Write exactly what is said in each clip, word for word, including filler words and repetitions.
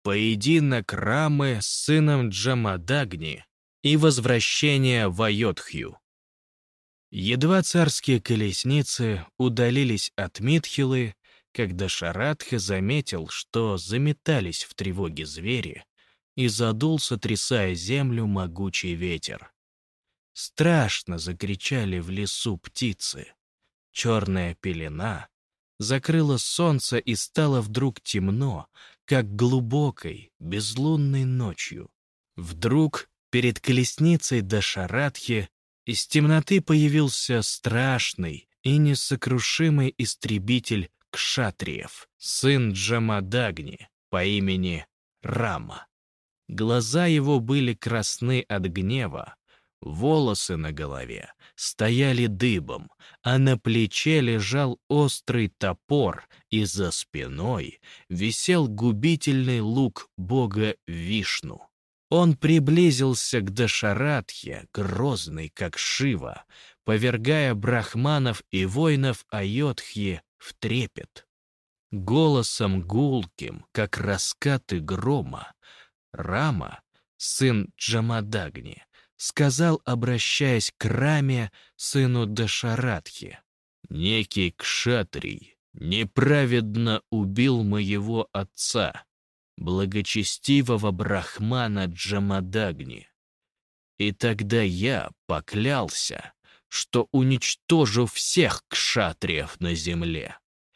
Поединок Рамы с сыном Джамадагни и возвращение в Айодхью. Едва царские колесницы удалились от Митхилы, когда Шарадха заметил, что заметались в тревоге звери, и задул, сотрясая землю, могучий ветер. Страшно закричали в лесу птицы. Черная пелена закрыла солнце, и стало вдруг темно, как глубокой, безлунной ночью. Вдруг перед колесницей Дашарадхи из темноты появился страшный и несокрушимый истребитель кшатриев, сын Джамадагни по имени Рама. Глаза его были красны от гнева, волосы на голове стояли дыбом, а на плече лежал острый топор, и за спиной висел губительный лук бога Вишну. Он приблизился к Дашарадхе, грозный, как Шива, повергая брахманов и воинов Айодхи в трепет. Голосом гулким, как раскаты грома, Рама, сын Джамадагни, сказал, обращаясь к Раме, сыну Дашарадхи: «Некий кшатрий неправедно убил моего отца, благочестивого брахмана Джамадагни. И тогда я поклялся, что уничтожу всех кшатриев на земле.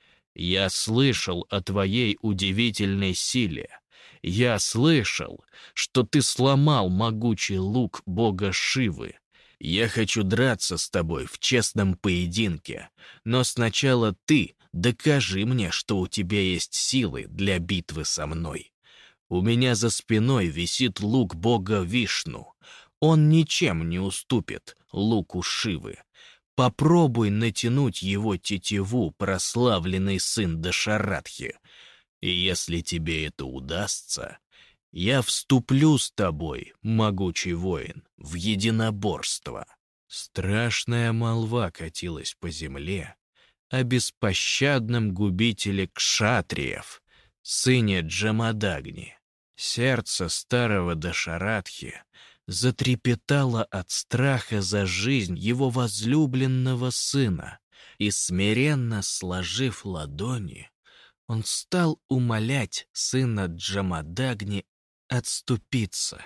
Я слышал о твоей удивительной силе. Я слышал, что ты сломал могучий лук бога Шивы. Я хочу драться с тобой в честном поединке, но сначала ты докажи мне, что у тебя есть силы для битвы со мной. У меня за спиной висит лук бога Вишну. Он ничем не уступит луку Шивы. Попробуй натянуть его тетиву, прославленный сын Дашарадхи. И если тебе это удастся, я вступлю с тобой, могучий воин, в единоборство». Страшная молва катилась по земле о беспощадном губителе кшатриев, сыне Джамадагни. Сердце старого Дашарадхи затрепетало от страха за жизнь его возлюбленного сына, и, смиренно сложив ладони, он стал умолять сына Джамадагни отступиться.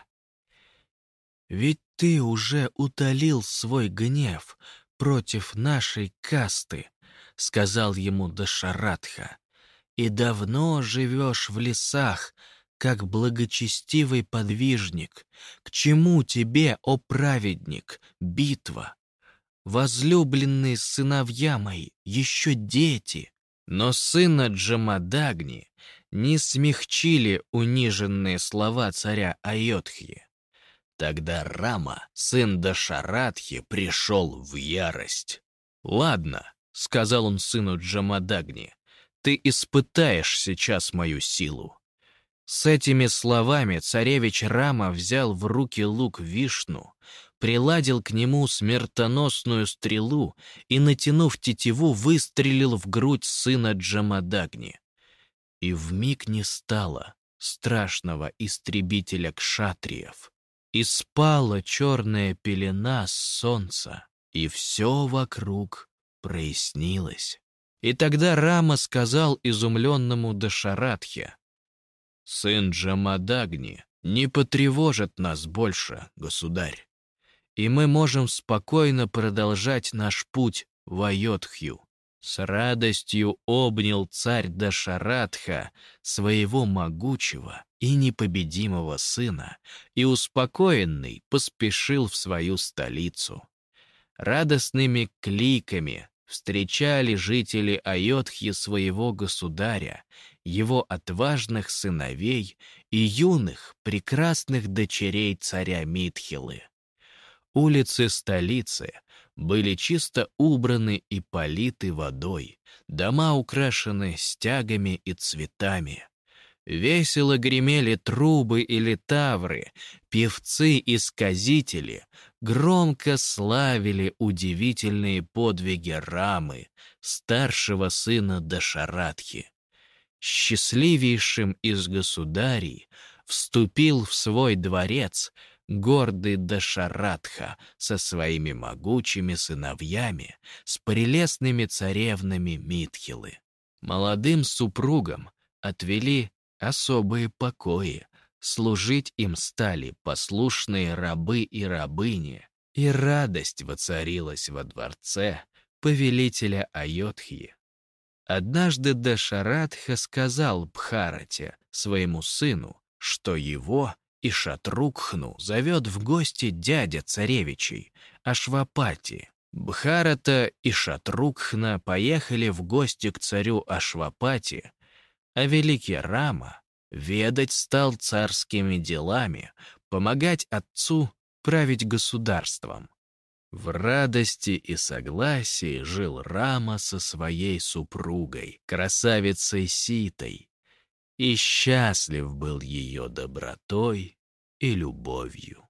«Ведь ты уже утолил свой гнев против нашей касты», — сказал ему Дашарадха, «и давно живешь в лесах, как благочестивый подвижник. К чему тебе, о праведник, битва? Возлюбленные сыновья мои, еще дети». Но сына Джамадагни не смягчили униженные слова царя Айодхи. Тогда Рама, сын Дашарадхи, пришел в ярость. «Ладно», — сказал он сыну Джамадагни, — «ты испытаешь сейчас мою силу». С этими словами царевич Рама взял в руки лук Вишну, приладил к нему смертоносную стрелу и, натянув тетиву, выстрелил в грудь сына Джамадагни. И вмиг не стало страшного истребителя кшатриев, и спала черная пелена с солнца, и все вокруг прояснилось. И тогда Рама сказал изумленному Дашарадхе: «Сын Джамадагни не потревожит нас больше, государь, и мы можем спокойно продолжать наш путь в Айодхью». С радостью обнял царь Дашарадха своего могучего и непобедимого сына и, успокоенный, поспешил в свою столицу. Радостными кликами встречали жители Айодхи своего государя, его отважных сыновей и юных, прекрасных дочерей царя Митхилы. Улицы столицы были чисто убраны и политы водой, дома украшены стягами и цветами. Весело гремели трубы и литавры, певцы и сказители громко славили удивительные подвиги Рамы, старшего сына Дашарадхи. счастливейшим из государей вступил в свой дворец гордый Дашаратха со своими могучими сыновьями, с прелестными царевнами Митхилы. Молодым супругам отвели особые покои, служить им стали послушные рабы и рабыни, и радость воцарилась во дворце повелителя Айодхьи. Однажды Дашаратха сказал Бхарате, своему сыну, что его и Шатрукхну зовет в гости дядя царевичей, Ашвапати. Бхарата и Шатрукхна поехали в гости к царю Ашвапати, а великий Рама ведать стал царскими делами, помогать отцу править государством. В радости и согласии жил Рама со своей супругой, красавицей Ситой, и счастлив был ее добротой и любовью.